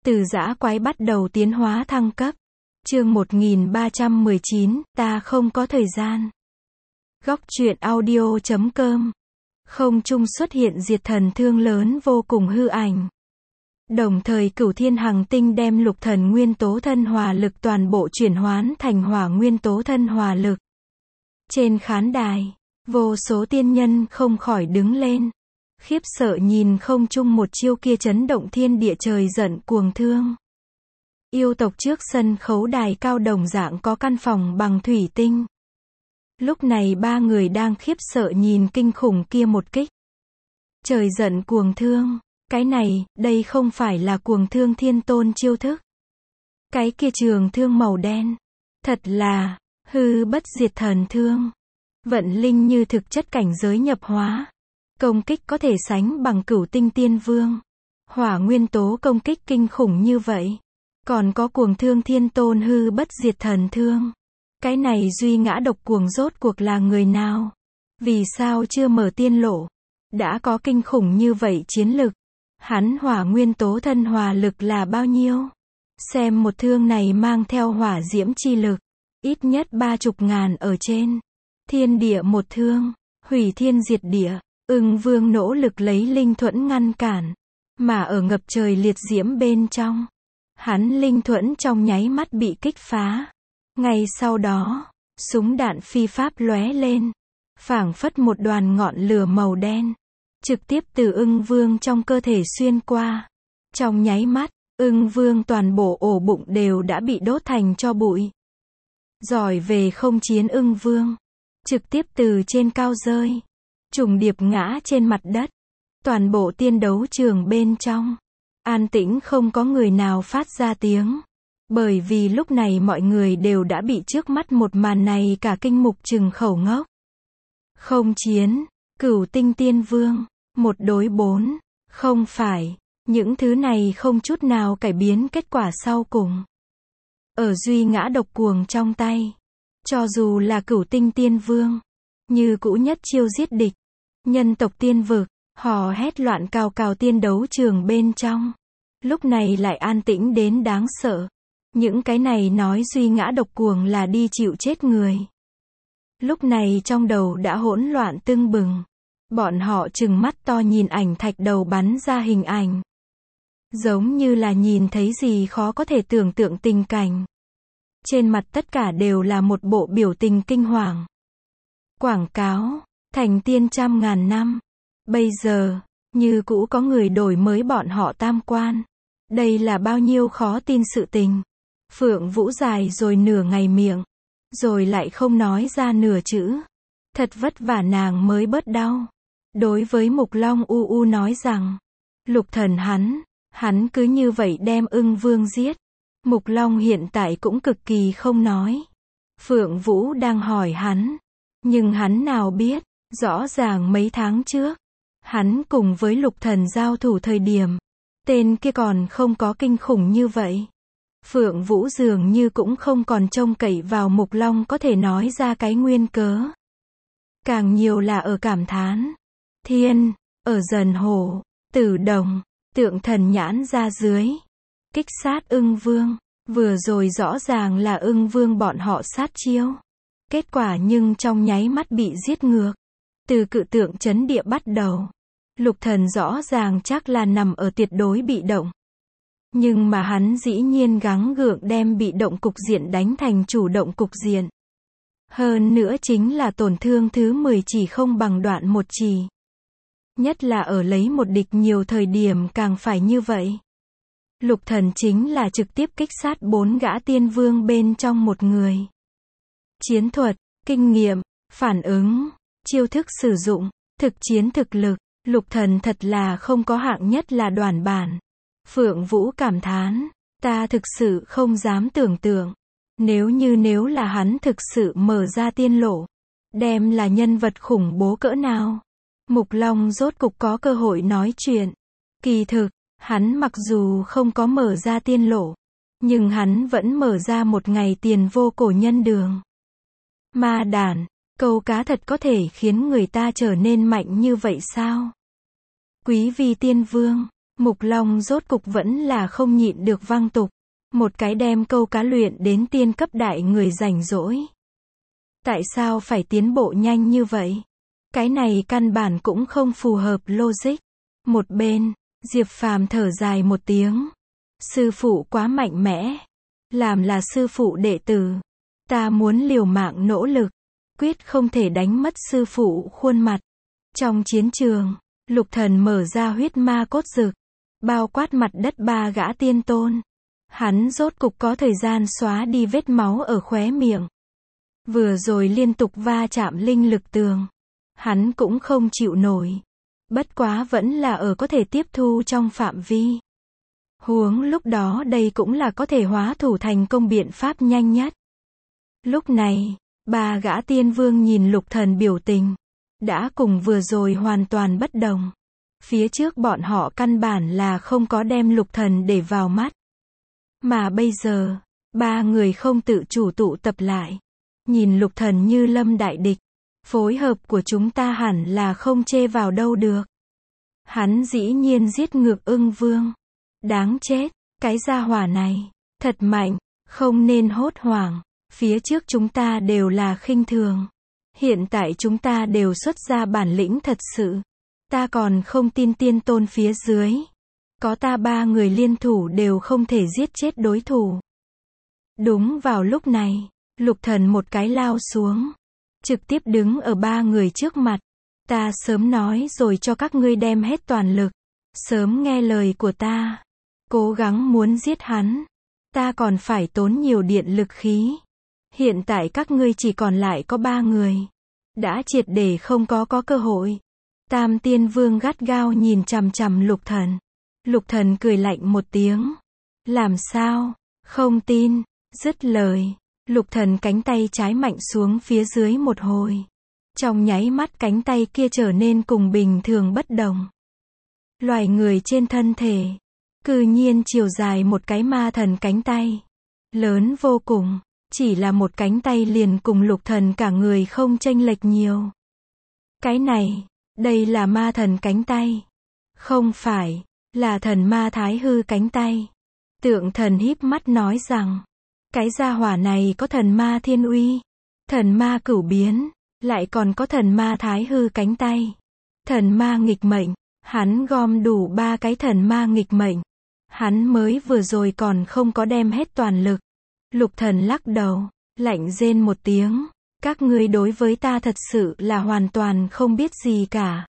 Từ dã quái bắt đầu tiến hóa thăng cấp. Chương 1319, ta không có thời gian. Góc truyện audio.com. Không trung xuất hiện diệt thần thương lớn vô cùng hư ảnh. Đồng thời Cửu Thiên Hằng Tinh đem lục thần nguyên tố thân hỏa lực toàn bộ chuyển hoán thành hỏa nguyên tố thân hỏa lực. Trên khán đài, vô số tiên nhân không khỏi đứng lên, khiếp sợ nhìn không trung một chiêu kia chấn động thiên địa trời giận cuồng thương. Yêu tộc trước sân khấu đài cao đồng dạng có căn phòng bằng thủy tinh. Lúc này ba người đang khiếp sợ nhìn kinh khủng kia một kích. Trời giận cuồng thương, cái này, đây không phải là cuồng thương thiên tôn chiêu thức. Cái kia trường thương màu đen, thật là hư bất diệt thần thương. Vận linh như thực chất cảnh giới nhập hóa. Công kích có thể sánh bằng Cửu Tinh Tiên Vương. Hỏa nguyên tố công kích kinh khủng như vậy. Còn có cuồng thương thiên tôn hư bất diệt thần thương. Cái này duy ngã độc cuồng rốt cuộc là người nào? Vì sao chưa mở tiên lộ? Đã có kinh khủng như vậy chiến lực. Hắn hỏa nguyên tố thân hỏa lực là bao nhiêu? Xem một thương này mang theo hỏa diễm chi lực. Ít nhất 30.000 ở trên. Thiên địa một thương. Hủy thiên diệt địa. Ưng Vương nỗ lực lấy linh thuẫn ngăn cản. Mà ở ngập trời liệt diễm bên trong. Hắn linh thuẫn trong nháy mắt bị kích phá. Ngay sau đó, súng đạn phi pháp lóe lên. Phảng phất một đoàn ngọn lửa màu đen. Trực tiếp từ Ưng Vương trong cơ thể xuyên qua. Trong nháy mắt, Ưng Vương toàn bộ ổ bụng đều đã bị đốt thành tro bụi. Giỏi về không chiến Ưng Vương. Trực tiếp từ trên cao rơi. Trùng điệp ngã trên mặt đất. Toàn bộ tiên đấu trường bên trong. An tĩnh không có người nào phát ra tiếng. Bởi vì lúc này mọi người đều đã bị trước mắt một màn này cả kinh mục trừng khẩu ngốc. Không chiến. Cửu Tinh Tiên Vương. 1 đối 4. Không phải. Những thứ này không chút nào cải biến kết quả sau cùng. Ở duy ngã độc cuồng trong tay. Cho dù là Cửu Tinh Tiên Vương. Như cũ nhất chiêu giết địch. Nhân tộc tiên vực. Hò hét loạn cào cào tiên đấu trường bên trong. Lúc này lại an tĩnh đến đáng sợ. Những cái này nói duy ngã độc cuồng là đi chịu chết người. Lúc này trong đầu đã hỗn loạn tưng bừng. Bọn họ trừng mắt to nhìn ảnh thạch đầu bắn ra hình ảnh. Giống như là nhìn thấy gì khó có thể tưởng tượng tình cảnh. Trên mặt tất cả đều là một bộ biểu tình kinh hoàng. Quảng cáo, thành tiên 100.000 năm. Bây giờ, như cũ có người đổi mới bọn họ tam quan. Đây là bao nhiêu khó tin sự tình. Phượng Vũ dài rồi nửa ngày miệng. Rồi lại không nói ra nửa chữ. Thật vất vả nàng mới bớt đau. Đối với Mục Long u nói rằng. Lục thần hắn cứ như vậy đem Ưng Vương giết. Mục Long hiện tại cũng cực kỳ không nói. Phượng Vũ đang hỏi hắn. Nhưng hắn nào biết, rõ ràng mấy tháng trước. Hắn cùng với lục thần giao thủ thời điểm. Tên kia còn không có kinh khủng như vậy. Phượng Vũ dường như cũng không còn trông cậy vào Mục Long có thể nói ra cái nguyên cớ. Càng nhiều là ở cảm thán. Thiên, ở Dần Hổ, Tử Đồng, Tượng Thần nhãn ra dưới. Kích sát Ưng Vương. Vừa rồi rõ ràng là Ưng Vương bọn họ sát chiêu. Kết quả nhưng trong nháy mắt bị giết ngược. Từ cự tượng chấn địa bắt đầu. Lục thần rõ ràng chắc là nằm ở tuyệt đối bị động. Nhưng mà hắn dĩ nhiên gắng gượng đem bị động cục diện đánh thành chủ động cục diện. Hơn nữa chính là tổn thương thứ 10 chỉ không bằng đoạn 1 chỉ. Nhất là ở lấy một địch nhiều thời điểm càng phải như vậy. Lục thần chính là trực tiếp kích sát 4 gã tiên vương bên trong một người. Chiến thuật, kinh nghiệm, phản ứng, chiêu thức sử dụng, thực chiến thực lực. Lục thần thật là không có hạng nhất là đoàn bản. Phượng Vũ cảm thán. Ta thực sự không dám tưởng tượng. Nếu là hắn thực sự mở ra tiên lộ. Đem là nhân vật khủng bố cỡ nào. Mục Long rốt cục có cơ hội nói chuyện. Kỳ thực, hắn mặc dù không có mở ra tiên lộ. Nhưng hắn vẫn mở ra một ngày tiền vô cổ nhân đường. Ma đản, câu cá thật có thể khiến người ta trở nên mạnh như vậy sao? Quý vi tiên vương, Mục Long rốt cục vẫn là không nhịn được văng tục. Một cái đem câu cá luyện đến tiên cấp đại người rảnh rỗi. Tại sao phải tiến bộ nhanh như vậy? Cái này căn bản cũng không phù hợp logic. Một bên, Diệp Phàm thở dài một tiếng. Sư phụ quá mạnh mẽ. Làm là sư phụ đệ tử. Ta muốn liều mạng nỗ lực. Quyết không thể đánh mất sư phụ khuôn mặt. Trong chiến trường, Lục Thần mở ra huyết ma cốt dực. Bao quát mặt đất ba gã tiên tôn. Hắn rốt cục có thời gian xóa đi vết máu ở khóe miệng. Vừa rồi liên tục va chạm linh lực tường. Hắn cũng không chịu nổi. Bất quá vẫn là ở có thể tiếp thu trong phạm vi. Huống lúc đó đây cũng là có thể hóa thủ thành công biện pháp nhanh nhất. Lúc này, ba gã tiên vương nhìn Lục Thần biểu tình. Đã cùng vừa rồi hoàn toàn bất đồng. Phía trước bọn họ căn bản là không có đem Lục Thần để vào mắt. Mà bây giờ, ba người không tự chủ tụ tập lại. Nhìn Lục Thần như lâm đại địch. Phối hợp của chúng ta hẳn là không chê vào đâu được. Hắn dĩ nhiên giết ngược Ưng Vương. Đáng chết, cái gia hỏa này, thật mạnh, không nên hốt hoảng. Phía trước chúng ta đều là khinh thường. Hiện tại chúng ta đều xuất ra bản lĩnh thật sự. Ta còn không tin tiên tôn phía dưới. Có ta ba người liên thủ đều không thể giết chết đối thủ. Đúng vào lúc này, Lục Thần một cái lao xuống. Trực tiếp đứng ở ba người trước mặt. Ta sớm nói rồi cho các ngươi đem hết toàn lực. Sớm nghe lời của ta. Cố gắng muốn giết hắn. Ta còn phải tốn nhiều điện lực khí. Hiện tại các ngươi chỉ còn lại có ba người. Đã triệt để không có cơ hội. Tam Tiên Vương gắt gao nhìn chằm chằm Lục Thần. Lục Thần cười lạnh một tiếng. Làm sao? Không tin. Dứt lời. Lục Thần cánh tay trái mạnh xuống phía dưới một hồi. Trong nháy mắt cánh tay kia trở nên cùng bình thường bất đồng. Loài người trên thân thể. Cư nhiên chiều dài một cái ma thần cánh tay. Lớn vô cùng. Chỉ là một cánh tay liền cùng Lục Thần cả người không chênh lệch nhiều. Cái này, đây là ma thần cánh tay. Không phải, là thần ma thái hư cánh tay. Tượng thần híp mắt nói rằng, cái gia hỏa này có thần ma thiên uy, thần ma cửu biến, lại còn có thần ma thái hư cánh tay. Thần ma nghịch mệnh, hắn gom đủ ba cái thần ma nghịch mệnh. Hắn mới vừa rồi còn không có đem hết toàn lực. Lục Thần lắc đầu, lạnh rên một tiếng. Các ngươi đối với ta thật sự là hoàn toàn không biết gì cả.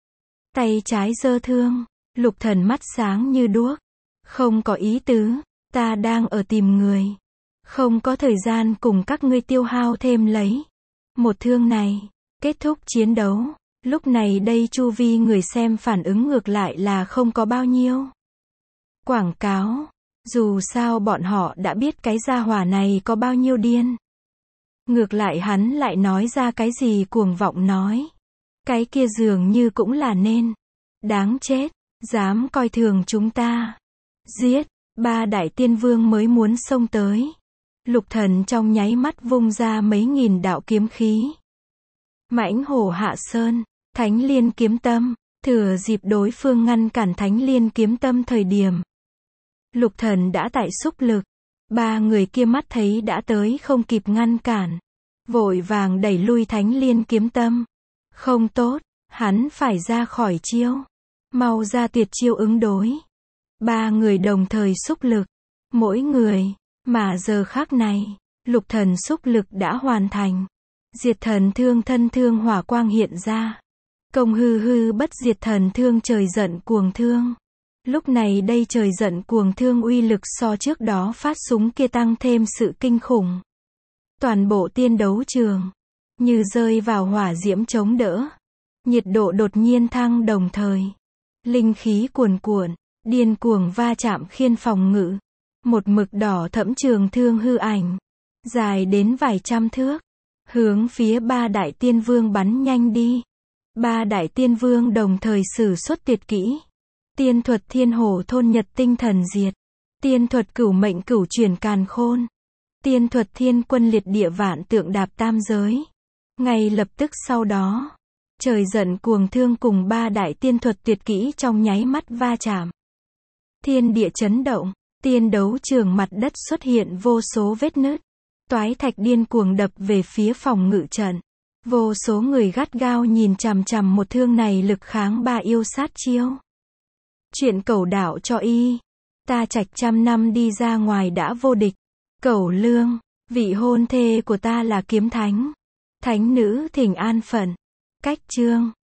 Tay trái giơ thương, Lục Thần mắt sáng như đuốc. Không có ý tứ, ta đang ở tìm người. Không có thời gian cùng các ngươi tiêu hao thêm lấy. Một thương này, kết thúc chiến đấu. Lúc này đây chu vi người xem phản ứng ngược lại là không có bao nhiêu. Quảng cáo. Dù sao bọn họ đã biết cái gia hỏa này có bao nhiêu điên. Ngược lại hắn lại nói ra cái gì cuồng vọng nói. Cái kia dường như cũng là nên. Đáng chết, dám coi thường chúng ta. Giết, ba đại tiên vương mới muốn xông tới. Lục Thần trong nháy mắt vung ra mấy nghìn đạo kiếm khí. Mãnh hổ hạ sơn, Thánh Liên kiếm tâm, thừa dịp đối phương ngăn cản Thánh Liên kiếm tâm thời điểm. Lục Thần đã tại xúc lực. Ba người kia mắt thấy đã tới không kịp ngăn cản. Vội vàng đẩy lui Thánh Liên kiếm tâm. Không tốt, hắn phải ra khỏi chiêu. Mau ra tuyệt chiêu ứng đối. Ba người đồng thời xúc lực. Mỗi người, mà giờ khắc này, Lục Thần xúc lực đã hoàn thành. Diệt thần thương thân thương hỏa quang hiện ra. Công hư hư bất diệt thần thương trời giận cuồng thương. Lúc này đây trời giận cuồng thương uy lực so trước đó phát súng kia tăng thêm sự kinh khủng. Toàn bộ tiên đấu trường, như rơi vào hỏa diễm chống đỡ. Nhiệt độ đột nhiên thăng đồng thời. Linh khí cuồn cuộn, điên cuồng va chạm khiên phòng ngự. Một mực đỏ thẫm trường thương hư ảnh. Dài đến vài trăm thước. Hướng phía ba đại tiên vương bắn nhanh đi. Ba đại tiên vương đồng thời sử xuất tuyệt kỹ. Tiên thuật thiên hổ thôn nhật tinh thần diệt. Tiên thuật cửu mệnh cửu chuyển càn khôn. Tiên thuật thiên quân liệt địa vạn tượng đạp tam giới. Ngay lập tức sau đó, trời giận cuồng thương cùng ba đại tiên thuật tuyệt kỹ trong nháy mắt va chạm. Thiên địa chấn động, tiên đấu trường mặt đất xuất hiện vô số vết nứt. Toái thạch điên cuồng đập về phía phòng ngự trận. Vô số người gắt gao nhìn chằm chằm một thương này lực kháng 3 yêu sát chiêu. Chuyện Cẩu đạo cho y. Ta Trạch trăm năm đi ra ngoài đã vô địch. Cẩu Lương, vị hôn thê của ta là kiếm thánh. Thánh nữ thỉnh an phận. Cách chương